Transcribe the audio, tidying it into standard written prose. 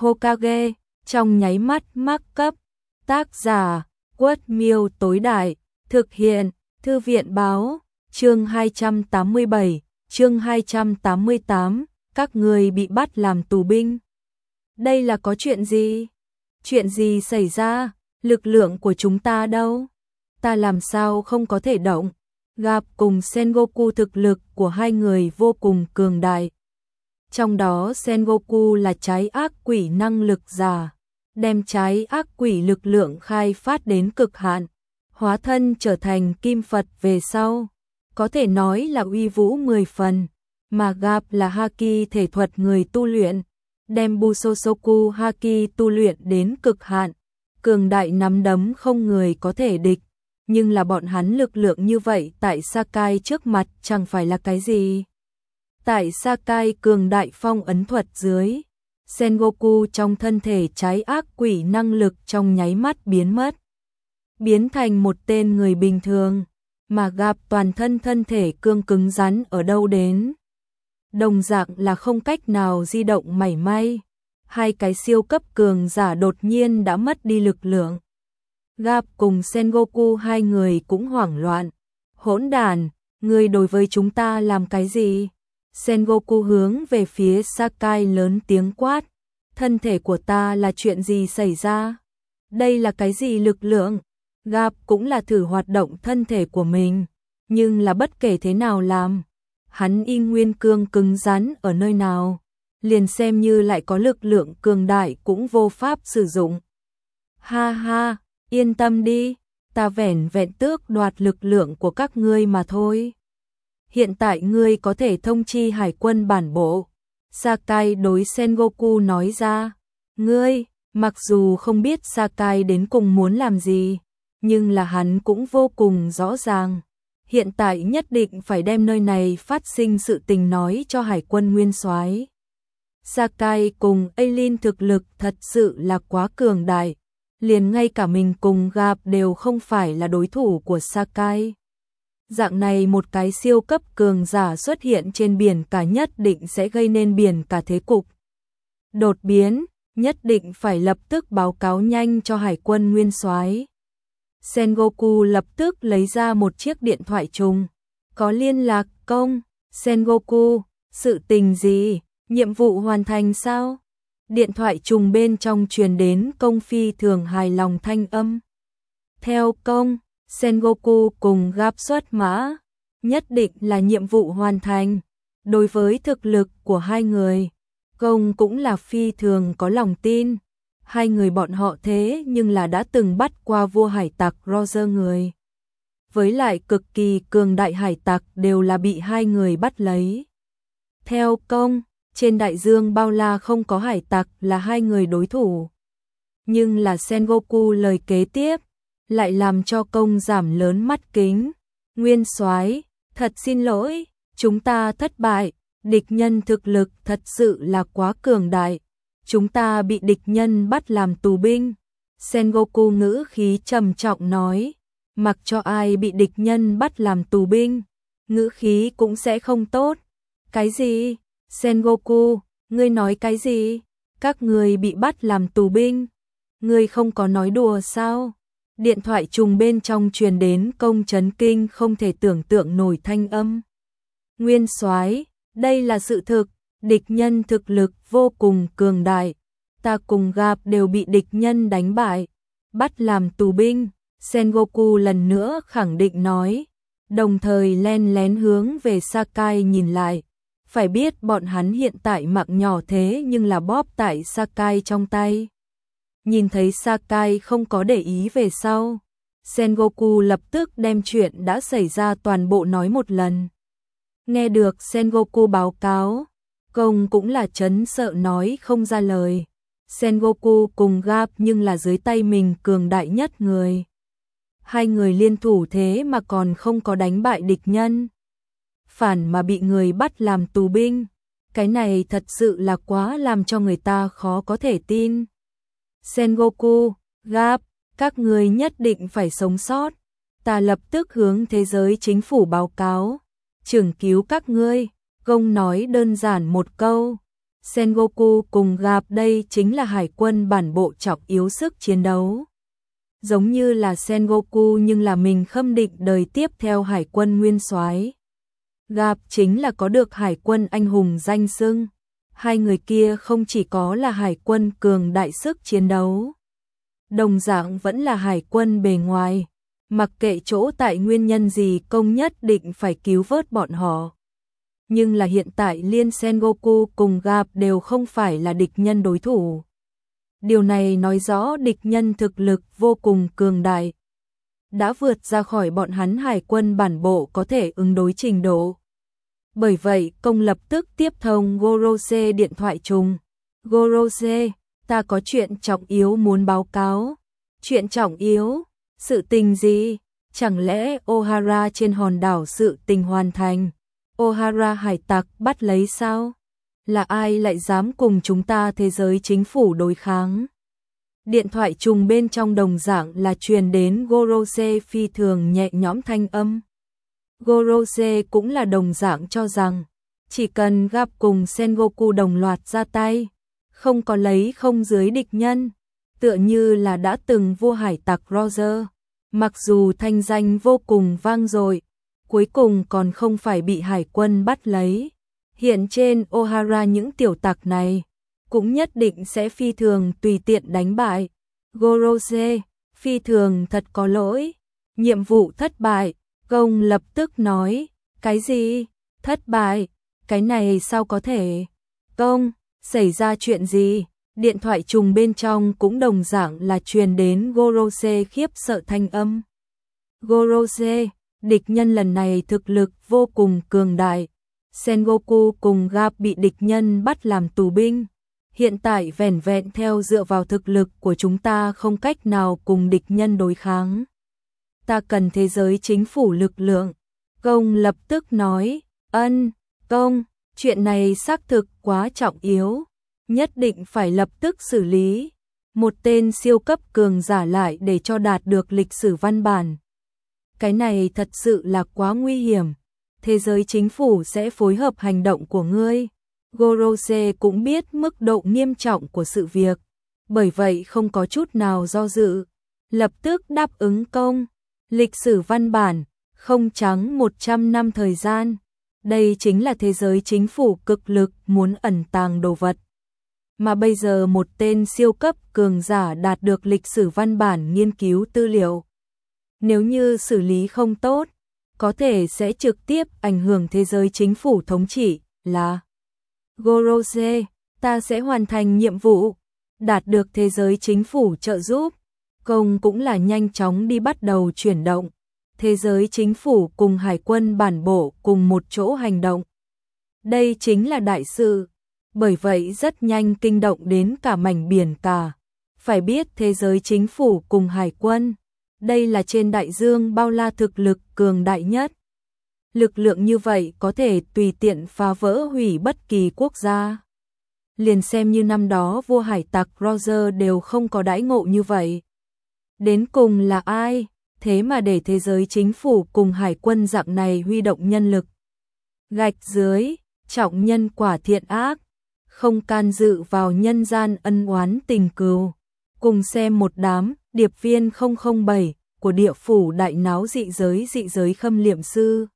Hokage, trong nháy mắt mắc cấp. Tác giả, Quất Miêu tối đại, thực hiện, Thư viện báo, chương 287, chương 288, các người bị bắt làm tù binh. Đây là có chuyện gì? Chuyện gì xảy ra? Lực lượng của chúng ta đâu? Ta làm sao không có thể động? Gặp cùng Sengoku thực lực của hai người vô cùng cường đại. Trong đó Sengoku là trái ác quỷ năng lực giả, đem trái ác quỷ lực lượng khai phát đến cực hạn, hóa thân trở thành kim Phật về sau, có thể nói là uy vũ 10 phần, mà Gặp là Haki thể thuật người tu luyện, đem Busosoku Haki tu luyện đến cực hạn, cường đại nắm đấm không người có thể địch, nhưng là bọn hắn lực lượng như vậy tại Sakai trước mặt chẳng phải là cái gì. Tại Sakai cường đại phong ấn thuật dưới, Sengoku trong thân thể trái ác quỷ năng lực trong nháy mắt biến mất, biến thành một tên người bình thường, mà Gặp toàn thân thể cứng rắn ở đâu đến. Đồng dạng là không cách nào di động mảy may, hai cái siêu cấp cường giả đột nhiên đã mất đi lực lượng. Gặp cùng Sengoku hai người cũng hoảng loạn. Hỗn đản, ngươi đối với chúng ta làm cái gì? Sengoku hướng về phía Sakai lớn tiếng quát. Thân thể của ta là chuyện gì xảy ra? Đây là cái gì lực lượng? Gặp cũng là thử hoạt động thân thể của mình, nhưng là bất kể thế nào làm, hắn y nguyên cứng rắn ở nơi nào, liền xem như lại có lực lượng cường đại cũng vô pháp sử dụng. Ha ha, yên tâm đi, ta vẻn vẹn tước đoạt lực lượng của các ngươi mà thôi. Hiện tại ngươi có thể thông chi hải quân bản bộ. Sakai đối Sengoku nói ra. Ngươi, mặc dù không biết Sakai đến cùng muốn làm gì, nhưng là hắn cũng vô cùng rõ ràng. Hiện tại nhất định phải đem nơi này phát sinh sự tình nói cho hải quân nguyên soái. Sakai cùng Eileen thực lực thật sự là quá cường đại, liền ngay cả mình cùng Gặp đều không phải là đối thủ của Sakai. Dạng này một cái siêu cấp cường giả xuất hiện trên biển cả nhất định sẽ gây nên biển cả thế cục đột biến, nhất định phải lập tức báo cáo nhanh cho hải quân nguyên soái. Sengoku lập tức lấy ra một chiếc điện thoại trùng. Có liên lạc công? Sengoku, sự tình gì? Nhiệm vụ hoàn thành sao? Điện thoại trùng bên trong truyền đến công phi thường hài lòng thanh âm. Theo công, Sengoku cùng Gặp xuất mã, nhất định là nhiệm vụ hoàn thành. Đối với thực lực của hai người, công cũng là phi thường có lòng tin. Hai người bọn họ thế nhưng là đã từng bắt qua vua hải tặc Roger người. Với lại cực kỳ cường đại hải tặc đều là bị hai người bắt lấy. Theo công, trên đại dương bao la không có hải tặc là hai người đối thủ. Nhưng là Sengoku lời kế tiếp lại làm cho công giảm lớn mắt kính. Nguyên soái, thật xin lỗi, chúng ta thất bại, địch nhân thực lực thật sự là quá cường đại. Chúng ta bị địch nhân bắt làm tù binh. Sengoku ngữ khí trầm trọng nói, mặc cho ai bị địch nhân bắt làm tù binh, ngữ khí cũng sẽ không tốt. Cái gì? Sengoku, ngươi nói cái gì? Các người bị bắt làm tù binh? Ngươi không có nói đùa sao? Điện thoại trùng bên trong truyền đến công chấn kinh không thể tưởng tượng nổi thanh âm. Nguyên soái, đây là sự thực, địch nhân thực lực vô cùng cường đại. Ta cùng Gặp đều bị địch nhân đánh bại, bắt làm tù binh. Sengoku lần nữa khẳng định nói, đồng thời len lén hướng về Sakai nhìn lại. Phải biết bọn hắn hiện tại mạng nhỏ thế nhưng là bóp tại Sakai trong tay. Nhìn thấy Sakai không có để ý về sau, Sengoku lập tức đem chuyện đã xảy ra toàn bộ nói một lần. Nghe được Sengoku báo cáo, công cũng là chấn sợ nói không ra lời. Sengoku cùng Gặp nhưng là dưới tay mình cường đại nhất người. Hai người liên thủ thế mà còn không có đánh bại địch nhân, phản mà bị người bắt làm tù binh. Cái này thật sự là quá làm cho người ta khó có thể tin. Sengoku, Gặp, các người nhất định phải sống sót. Ta lập tức hướng thế giới chính phủ báo cáo, trưởng cứu các ngươi. Gông nói đơn giản một câu. Sengoku cùng gặp đây chính là hải quân bản bộ trọng yếu sức chiến đấu. Giống như là Sengoku nhưng là mình khâm định đời tiếp theo hải quân nguyên soái. Gặp chính là có được hải quân anh hùng danh xưng. Hai người kia không chỉ có là hải quân cường đại sức chiến đấu, đồng dạng vẫn là hải quân bề ngoài. Mặc kệ chỗ tại nguyên nhân gì công nhất định phải cứu vớt bọn họ. Nhưng là hiện tại liên Sengoku cùng gặp đều không phải là địch nhân đối thủ. Điều này nói rõ địch nhân thực lực vô cùng cường đại, đã vượt ra khỏi bọn hắn hải quân bản bộ có thể ứng đối trình độ. Bởi vậy công lập tức tiếp thông Gorose điện thoại trùng. Gorose, ta có chuyện trọng yếu muốn báo cáo. Chuyện trọng yếu? Sự tình gì? Chẳng lẽ Ohara trên hòn đảo sự tình hoàn thành? Ohara hải tặc bắt lấy sao? Là ai lại dám cùng chúng ta thế giới chính phủ đối kháng? Điện thoại trùng bên trong đồng dạng là truyền đến Gorose phi thường nhẹ nhõm thanh âm. Gorose cũng là đồng dạng cho rằng, chỉ cần gặp cùng Sengoku đồng loạt ra tay, không có lấy không dưới địch nhân, tựa như là đã từng vua hải tặc Roger, mặc dù thanh danh vô cùng vang dội, cuối cùng còn không phải bị hải quân bắt lấy. Hiện trên Ohara những tiểu tặc này, cũng nhất định sẽ phi thường tùy tiện đánh bại. Gorose, phi thường thật có lỗi, nhiệm vụ thất bại. Công lập tức nói, cái gì? Thất bại? Cái này sao có thể? Công, xảy ra chuyện gì? Điện thoại trùng bên trong cũng đồng dạng là truyền đến Gorose khiếp sợ thanh âm. Gorose, địch nhân lần này thực lực vô cùng cường đại. Sengoku cùng gặp bị địch nhân bắt làm tù binh. Hiện tại vẻn vẹn theo dựa vào thực lực của chúng ta không cách nào cùng địch nhân đối kháng. Ta cần thế giới chính phủ lực lượng. Công lập tức nói, công, chuyện này xác thực quá trọng yếu, nhất định phải lập tức xử lý. Một tên siêu cấp cường giả lại để cho đạt được lịch sử văn bản. Cái này thật sự là quá nguy hiểm. Thế giới chính phủ sẽ phối hợp hành động của ngươi. Gorose cũng biết mức độ nghiêm trọng của sự việc, bởi vậy không có chút nào do dự, lập tức đáp ứng công. Lịch sử văn bản, không trắng 100 năm thời gian. Đây chính là thế giới chính phủ cực lực muốn ẩn tàng đồ vật. Mà bây giờ một tên siêu cấp cường giả đạt được lịch sử văn bản nghiên cứu tư liệu. Nếu như xử lý không tốt, có thể sẽ trực tiếp ảnh hưởng thế giới chính phủ thống trị là Gorose, ta sẽ hoàn thành nhiệm vụ, đạt được thế giới chính phủ trợ giúp. Công cũng là nhanh chóng đi bắt đầu chuyển động. Thế giới chính phủ cùng hải quân bản bộ cùng một chỗ hành động. Đây chính là đại sự, bởi vậy rất nhanh kinh động đến cả mảnh biển cả. Phải biết thế giới chính phủ cùng hải quân, đây là trên đại dương bao la thực lực cường đại nhất. Lực lượng như vậy có thể tùy tiện phá vỡ hủy bất kỳ quốc gia. Liền xem như năm đó vua hải tặc Roger đều không có đãi ngộ như vậy. Đến cùng là ai, thế mà để thế giới chính phủ cùng hải quân dạng này huy động nhân lực. Gạch dưới, trọng nhân quả thiện ác, không can dự vào nhân gian ân oán tình cừu. Cùng xem một đám, điệp viên 007 của địa phủ đại náo dị giới khâm liệm sư.